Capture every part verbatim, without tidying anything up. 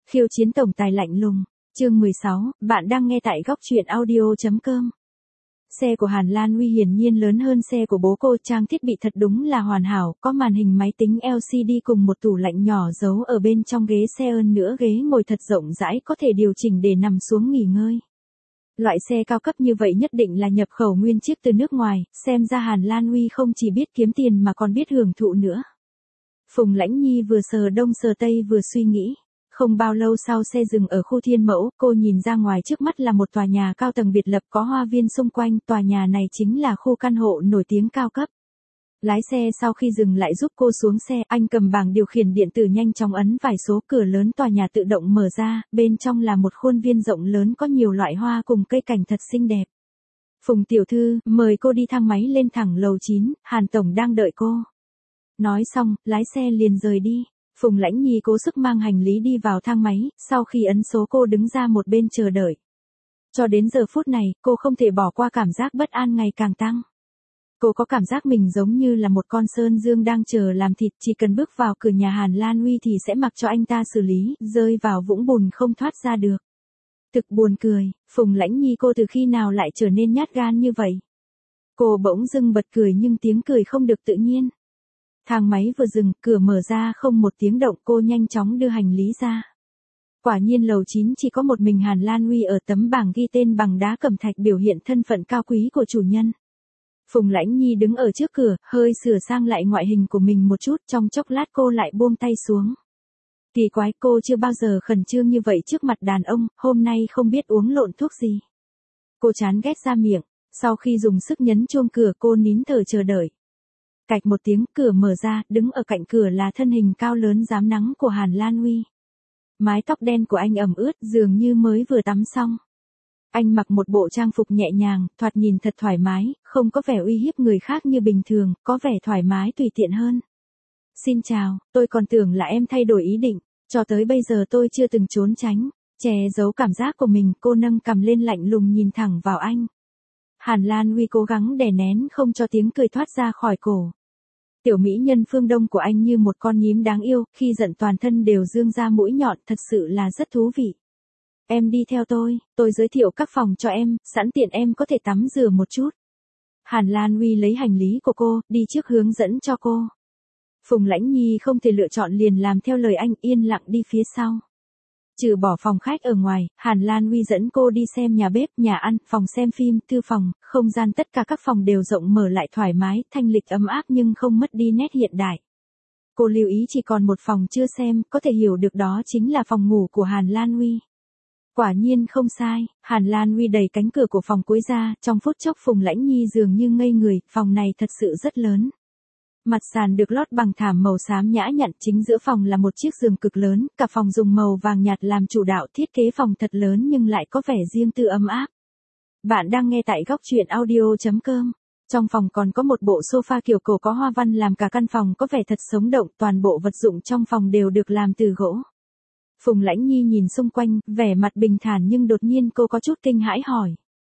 Khiêu chiến tổng tài lạnh lùng, chương mười sáu, bạn đang nghe tại góc truyện audio chấm com. Xe của Hàn Lan Uy hiển nhiên lớn hơn xe của bố cô, trang thiết bị thật đúng là hoàn hảo, có màn hình máy tính lờ xê đê cùng một tủ lạnh nhỏ giấu ở bên trong ghế xe, hơn nữa ghế ngồi thật rộng rãi, có thể điều chỉnh để nằm xuống nghỉ ngơi. Loại xe cao cấp như vậy nhất định là nhập khẩu nguyên chiếc từ nước ngoài, xem ra Hàn Lan Uy không chỉ biết kiếm tiền mà còn biết hưởng thụ nữa. Phùng Lãnh Nhi vừa sờ đông sờ tây vừa suy nghĩ. Không bao lâu sau xe dừng ở khu Thiên Mẫu, cô nhìn ra ngoài trước mắt là một tòa nhà cao tầng biệt lập có hoa viên xung quanh, tòa nhà này chính là khu căn hộ nổi tiếng cao cấp. Lái xe sau khi dừng lại giúp cô xuống xe, anh cầm bảng điều khiển điện tử nhanh chóng ấn vài số, cửa lớn tòa nhà tự động mở ra, bên trong là một khuôn viên rộng lớn có nhiều loại hoa cùng cây cảnh thật xinh đẹp. Phùng tiểu thư, mời cô đi thang máy lên thẳng lầu chín, Hàn tổng đang đợi cô. Nói xong, lái xe liền rời đi. Phùng Lãnh Nhi cố sức mang hành lý đi vào thang máy, sau khi ấn số cô đứng ra một bên chờ đợi. Cho đến giờ phút này, cô không thể bỏ qua cảm giác bất an ngày càng tăng. Cô có cảm giác mình giống như là một con sơn dương đang chờ làm thịt, chỉ cần bước vào cửa nhà Hàn Lan Uy thì sẽ mặc cho anh ta xử lý, rơi vào vũng bùn không thoát ra được. Thực buồn cười, Phùng Lãnh Nhi cô từ khi nào lại trở nên nhát gan như vậy? Cô bỗng dưng bật cười nhưng tiếng cười không được tự nhiên. Thang máy vừa dừng, cửa mở ra không một tiếng động, cô nhanh chóng đưa hành lý ra. Quả nhiên lầu chín chỉ có một mình Hàn Lan Uy ở, tấm bảng ghi tên bằng đá cẩm thạch biểu hiện thân phận cao quý của chủ nhân. Phùng Lãnh Nhi đứng ở trước cửa, hơi sửa sang lại ngoại hình của mình một chút, trong chốc lát cô lại buông tay xuống. Kỳ quái, cô chưa bao giờ khẩn trương như vậy trước mặt đàn ông, hôm nay không biết uống lộn thuốc gì. Cô chán ghét ra miệng, sau khi dùng sức nhấn chuông cửa cô nín thở chờ đợi. Cạch một tiếng, cửa mở ra, đứng ở cạnh cửa là thân hình cao lớn rám nắng của Hàn Lan Uy. Mái tóc đen của anh ẩm ướt, dường như mới vừa tắm xong. Anh mặc một bộ trang phục nhẹ nhàng, thoạt nhìn thật thoải mái, không có vẻ uy hiếp người khác như bình thường, có vẻ thoải mái tùy tiện hơn. Xin chào, tôi còn tưởng là em thay đổi ý định, cho tới bây giờ tôi chưa từng trốn tránh, che giấu cảm giác của mình, cô nâng cằm lên lạnh lùng nhìn thẳng vào anh. Hàn Lan Uy cố gắng đè nén không cho tiếng cười thoát ra khỏi cổ. Tiểu mỹ nhân phương Đông của anh như một con nhím đáng yêu, khi giận toàn thân đều dương ra mũi nhọn, thật sự là rất thú vị. Em đi theo tôi, tôi giới thiệu các phòng cho em, sẵn tiện em có thể tắm rửa một chút. Hàn Lan Uy lấy hành lý của cô, đi trước hướng dẫn cho cô. Phùng Lãnh Nhi không thể lựa chọn liền làm theo lời anh, yên lặng đi phía sau. Trừ bỏ phòng khách ở ngoài, Hàn Lan Uy dẫn cô đi xem nhà bếp, nhà ăn, phòng xem phim, thư phòng, không gian tất cả các phòng đều rộng mở lại thoải mái, thanh lịch ấm áp nhưng không mất đi nét hiện đại. Cô lưu ý chỉ còn một phòng chưa xem, có thể hiểu được đó chính là phòng ngủ của Hàn Lan Uy. Quả nhiên không sai, Hàn Lan Uy đẩy cánh cửa của phòng cuối ra, trong phút chốc Phùng Lãnh Nhi dường như ngây người, phòng này thật sự rất lớn. Mặt sàn được lót bằng thảm màu xám nhã nhặn, chính giữa phòng là một chiếc giường cực lớn, cả phòng dùng màu vàng nhạt làm chủ đạo, thiết kế phòng thật lớn nhưng lại có vẻ riêng tư ấm áp. Bạn đang nghe tại góc truyện audio chấm com. Trong phòng còn có một bộ sofa kiểu cổ có hoa văn làm cả căn phòng có vẻ thật sống động, toàn bộ vật dụng trong phòng đều được làm từ gỗ. Phùng Lãnh Nhi nhìn xung quanh, vẻ mặt bình thản nhưng đột nhiên cô có chút kinh hãi hỏi.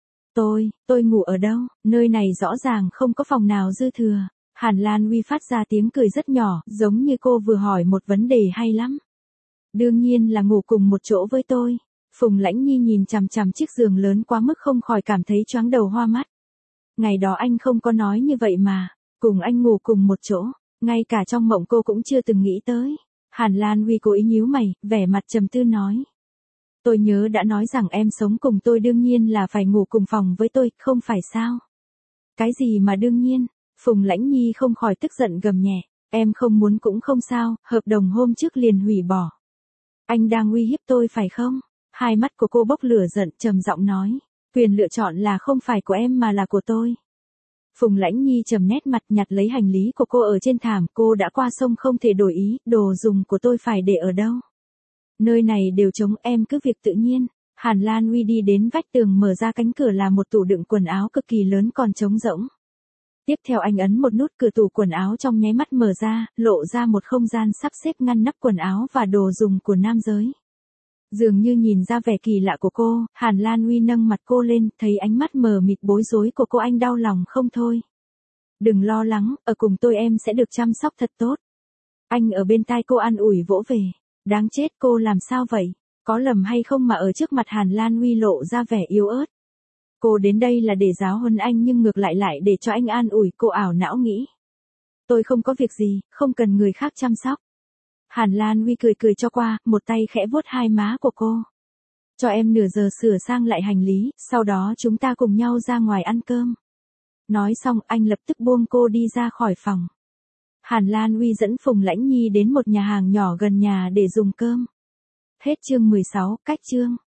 Tôi, tôi ngủ ở đâu, nơi này rõ ràng không có phòng nào dư thừa. Hàn Lan Uy phát ra tiếng cười rất nhỏ, giống như cô vừa hỏi một vấn đề hay lắm. Đương nhiên là ngủ cùng một chỗ với tôi. Phùng Lãnh Nhi nhìn chằm chằm chiếc giường lớn quá mức không khỏi cảm thấy choáng đầu hoa mắt. Ngày đó anh không có nói như vậy mà, cùng anh ngủ cùng một chỗ, ngay cả trong mộng cô cũng chưa từng nghĩ tới. Hàn Lan Uy cố ý nhíu mày, vẻ mặt trầm tư nói. Tôi nhớ đã nói rằng em sống cùng tôi đương nhiên là phải ngủ cùng phòng với tôi, không phải sao? Cái gì mà đương nhiên? Phùng Lãnh Nhi không khỏi tức giận gầm nhẹ, em không muốn cũng không sao, hợp đồng hôm trước liền hủy bỏ. Anh đang uy hiếp tôi phải không? Hai mắt của cô bốc lửa giận, trầm giọng nói, quyền lựa chọn là không phải của em mà là của tôi. Phùng Lãnh Nhi trầm nét mặt, nhặt lấy hành lý của cô ở trên thảm, cô đã qua sông không thể đổi ý, đồ dùng của tôi phải để ở đâu? Nơi này đều trống, em cứ việc tự nhiên. Hàn Lan Uy đi đến vách tường mở ra cánh cửa là một tủ đựng quần áo cực kỳ lớn còn trống rỗng. Tiếp theo anh ấn một nút, cửa tủ quần áo trong nháy mắt mở ra, lộ ra một không gian sắp xếp ngăn nắp quần áo và đồ dùng của nam giới. Dường như nhìn ra vẻ kỳ lạ của cô, Hàn Lan Uy nâng mặt cô lên, thấy ánh mắt mờ mịt bối rối của cô anh đau lòng không thôi. Đừng lo lắng, ở cùng tôi em sẽ được chăm sóc thật tốt. Anh ở bên tai cô an ủi vỗ về. Đáng chết, cô làm sao vậy? Có lầm hay không mà ở trước mặt Hàn Lan Uy lộ ra vẻ yếu ớt? Cô đến đây là để giáo huấn anh nhưng ngược lại lại để cho anh an ủi, cô ảo não nghĩ. Tôi không có việc gì, không cần người khác chăm sóc. Hàn Lan Uy cười cười cho qua, một tay khẽ vuốt hai má của cô. Cho em nửa giờ sửa sang lại hành lý, sau đó chúng ta cùng nhau ra ngoài ăn cơm. Nói xong anh lập tức buông cô đi ra khỏi phòng. Hàn Lan Uy dẫn Phùng Lãnh Nhi đến một nhà hàng nhỏ gần nhà để dùng cơm. Hết chương mười sáu, cách chương.